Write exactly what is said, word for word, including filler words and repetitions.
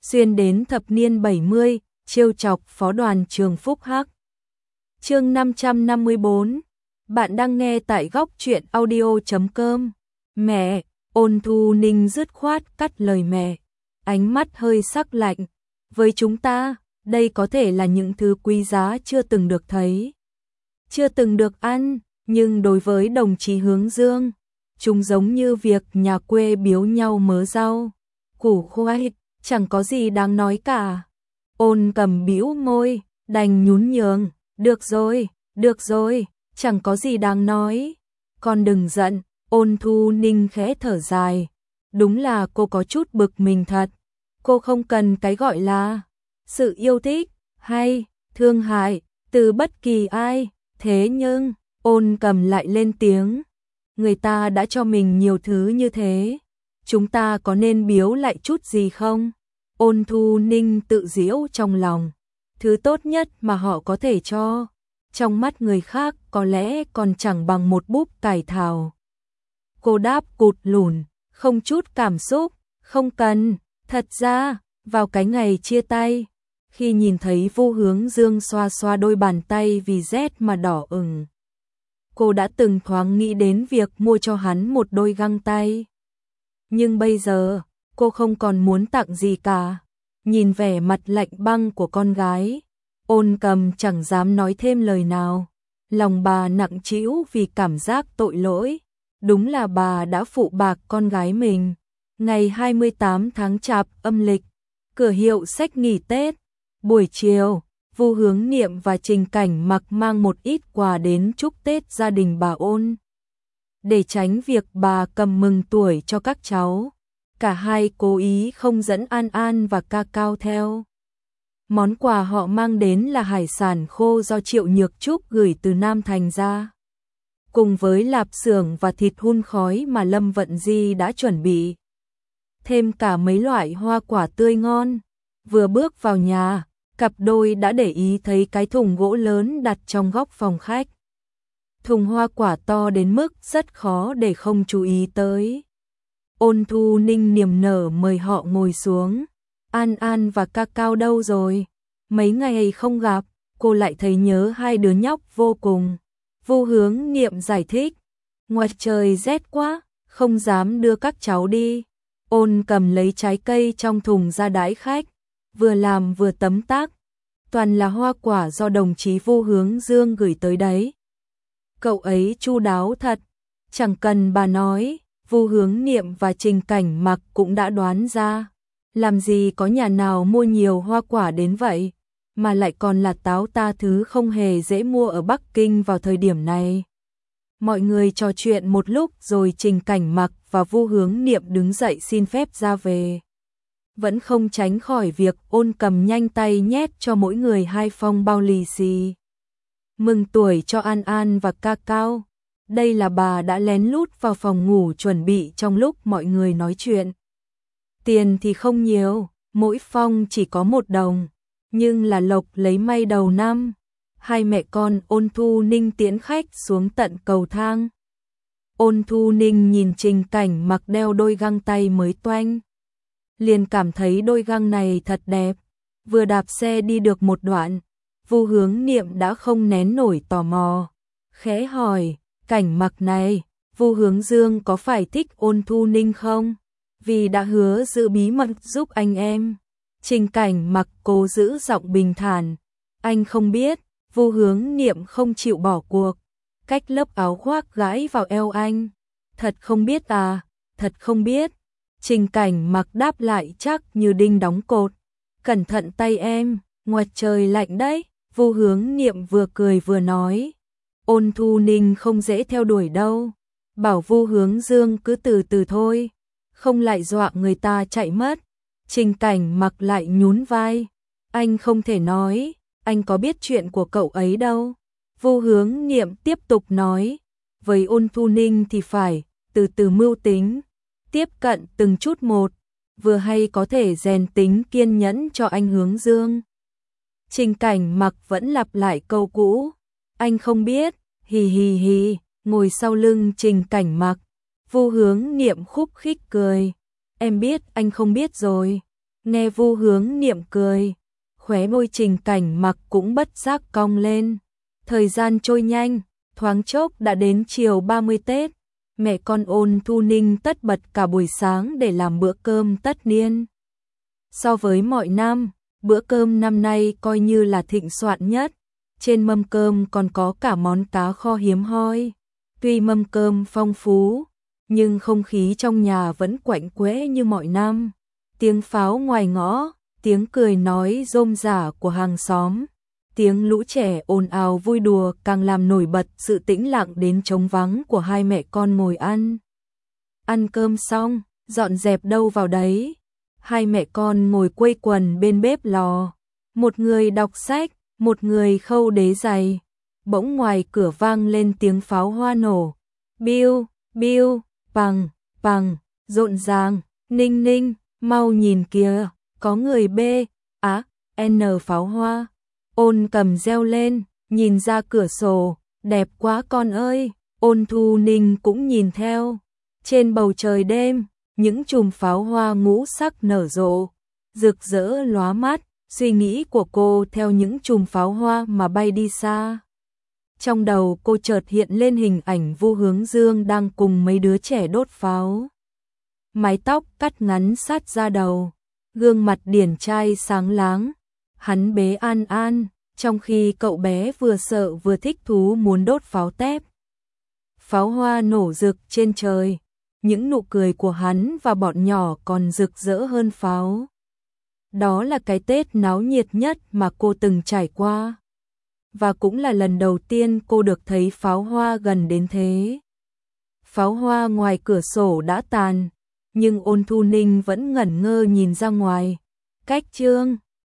xuyên đến thập niên bảy mươi, trêu chọc phó đoàn trường Phúc Hắc. Chương năm trăm năm mươi tư. Bạn đang nghe tại góc truyện audio chấm com. Mẹ, Ôn Thu Ninh dứt khoát cắt lời mẹ, ánh mắt hơi sắc lạnh. Với chúng ta, đây có thể là những thứ quý giá chưa từng được thấy, chưa từng được ăn, nhưng đối với đồng chí Hướng Dương, chúng giống như việc nhà quê biếu nhau mớ rau, củ khoai, chẳng có gì đáng nói cả. Ôn Cầm bĩu môi, đành nhún nhường, được rồi, được rồi, chẳng có gì đáng nói. Con đừng giận, Ôn Thu Ninh khẽ thở dài. Đúng là cô có chút bực mình thật. Cô không cần cái gọi là sự yêu thích hay thương hại từ bất kỳ ai. Thế nhưng, Ôn Cầm lại lên tiếng. Người ta đã cho mình nhiều thứ như thế. Chúng ta có nên biếu lại chút gì không? Ôn Thu Ninh tự giễu trong lòng. Thứ tốt nhất mà họ có thể cho, trong mắt người khác có lẽ còn chẳng bằng một búp cải thảo. Cô đáp cụt lủn, không chút cảm xúc, không cần. Thật ra, vào cái ngày chia tay, khi nhìn thấy Vu Hướng Dương xoa xoa đôi bàn tay vì rét mà đỏ ửng, cô đã từng thoáng nghĩ đến việc mua cho hắn một đôi găng tay. Nhưng bây giờ, cô không còn muốn tặng gì cả. Nhìn vẻ mặt lạnh băng của con gái, Ôn Cầm chẳng dám nói thêm lời nào. Lòng bà nặng trĩu vì cảm giác tội lỗi. Đúng là bà đã phụ bạc con gái mình. Ngày hai mươi tám tháng Chạp âm lịch, cửa hiệu sách nghỉ Tết. Buổi chiều, Vu Hướng Niệm và Trình Cảnh Mặc mang một ít quà đến chúc Tết gia đình bà Ôn. Để tránh việc bà cầm mừng tuổi cho các cháu, cả hai cố ý không dẫn An An và Ca Cao theo. Món quà họ mang đến là hải sản khô do Triệu Nhược Trúc gửi từ Nam Thành ra, cùng với lạp xưởng và thịt hun khói mà Lâm Vận Di đã chuẩn bị, thêm cả mấy loại hoa quả tươi ngon. Vừa bước vào nhà, cặp đôi đã để ý thấy cái thùng gỗ lớn đặt trong góc phòng khách. Thùng hoa quả to đến mức rất khó để không chú ý tới. Ôn Thu Ninh niềm nở mời họ ngồi xuống. An An và Ca Cao đâu rồi? Mấy ngày không gặp, cô lại thấy nhớ hai đứa nhóc vô cùng. Vu Hướng Niệm giải thích. Ngoài trời rét quá, không dám đưa các cháu đi. Ôn Cầm lấy trái cây trong thùng ra đãi khách, vừa làm vừa tấm tắc. Toàn là hoa quả do đồng chí Vu Hướng Dương gửi tới đấy. Cậu ấy chu đáo thật, chẳng cần bà nói, Vu Hướng Niệm và Trình Cảnh Mặc cũng đã đoán ra. Làm gì có nhà nào mua nhiều hoa quả đến vậy, mà lại còn là táo ta thứ không hề dễ mua ở Bắc Kinh vào thời điểm này. Mọi người trò chuyện một lúc rồi Trình Cảnh Mặc và Vu Hướng Niệm đứng dậy xin phép ra về. Vẫn không tránh khỏi việc Ôn Cầm nhanh tay nhét cho mỗi người hai phong bao lì xì. Mừng tuổi cho An An và Ca Cao. Đây là bà đã lén lút vào phòng ngủ chuẩn bị trong lúc mọi người nói chuyện. Tiền thì không nhiều, mỗi phong chỉ có một đồng, nhưng là lộc lấy may đầu năm. Hai mẹ con Ôn Thu Ninh tiễn khách xuống tận cầu thang. Ôn Thu Ninh nhìn Trình Cảnh Mặc đeo đôi găng tay mới toanh, liền cảm thấy đôi găng này thật đẹp. Vừa đạp xe đi được một đoạn, Vu Hướng Niệm đã không nén nổi tò mò, khẽ hỏi, Cảnh Mặc này, Vu Hướng Dương có phải thích Ôn Thu Ninh không? Vì đã hứa giữ bí mật giúp anh em. Trình Cảnh Mặc cố giữ giọng bình thản, anh không biết. Vu Hướng Niệm không chịu bỏ cuộc, cách lớp áo khoác gãi vào eo anh. Thật không biết à, thật không biết. Trình Cảnh Mặc đáp lại chắc như đinh đóng cột. Cẩn thận tay em, ngoài trời lạnh đấy. Vu Hướng Niệm vừa cười vừa nói. Ôn Thu Ninh không dễ theo đuổi đâu. Bảo Vu Hướng Dương cứ từ từ thôi, không lại dọa người ta chạy mất. Trình Cảnh Mặc lại nhún vai. Anh không thể nói, anh có biết chuyện của cậu ấy đâu. Vu Hướng Niệm tiếp tục nói. Với Ôn Thu Ninh thì phải từ từ mưu tính, tiếp cận từng chút một, vừa hay có thể rèn tính kiên nhẫn cho anh Hướng Dương. Trình Cảnh Mặc vẫn lặp lại câu cũ. Anh không biết, hì hì hì, ngồi sau lưng Trình Cảnh Mặc. Vu Hướng Niệm khúc khích cười. Em biết anh không biết rồi. Nghe Vu Hướng niệm cười, khóe môi Trình Cảnh Mặc cũng bất giác cong lên. Thời gian trôi nhanh, thoáng chốc đã đến chiều ba mươi Tết. Mẹ con Ôn Thu Ninh tất bật cả buổi sáng để làm bữa cơm tất niên. So với mọi năm, bữa cơm năm nay coi như là thịnh soạn nhất. Trên mâm cơm còn có cả món cá kho hiếm hoi. Tuy mâm cơm phong phú, nhưng không khí trong nhà vẫn quạnh quẽ như mọi năm. Tiếng pháo ngoài ngõ, tiếng cười nói rôm rả của hàng xóm, tiếng lũ trẻ ồn ào vui đùa càng làm nổi bật sự tĩnh lặng đến trống vắng của hai mẹ con ngồi ăn. Ăn cơm xong, dọn dẹp đâu vào đấy. Hai mẹ con ngồi quây quần bên bếp lò. Một người đọc sách, một người khâu đế giày. Bỗng ngoài cửa vang lên tiếng pháo hoa nổ. Biu, biu, pằng, pằng, rộn ràng. Ninh Ninh, mau nhìn kìa, có người bê, á, n pháo hoa. Ôn cầm reo lên, nhìn ra cửa sổ, đẹp quá con ơi. Ôn Thu Ninh cũng nhìn theo. Trên bầu trời đêm, những chùm pháo hoa ngũ sắc nở rộ, rực rỡ lóa mắt. Suy nghĩ của cô theo những chùm pháo hoa mà bay đi xa. Trong đầu cô chợt hiện lên hình ảnh Vu Hướng Dương đang cùng mấy đứa trẻ đốt pháo. Mái tóc cắt ngắn sát ra đầu, gương mặt điển trai sáng láng. Hắn bế An An, trong khi cậu bé vừa sợ vừa thích thú muốn đốt pháo tép. Pháo hoa nổ rực trên trời, những nụ cười của hắn và bọn nhỏ còn rực rỡ hơn pháo. Đó là cái Tết náo nhiệt nhất mà cô từng trải qua. Và cũng là lần đầu tiên cô được thấy pháo hoa gần đến thế. Pháo hoa ngoài cửa sổ đã tàn, nhưng Ôn Thu Ninh vẫn ngẩn ngơ nhìn ra ngoài. Cách Trương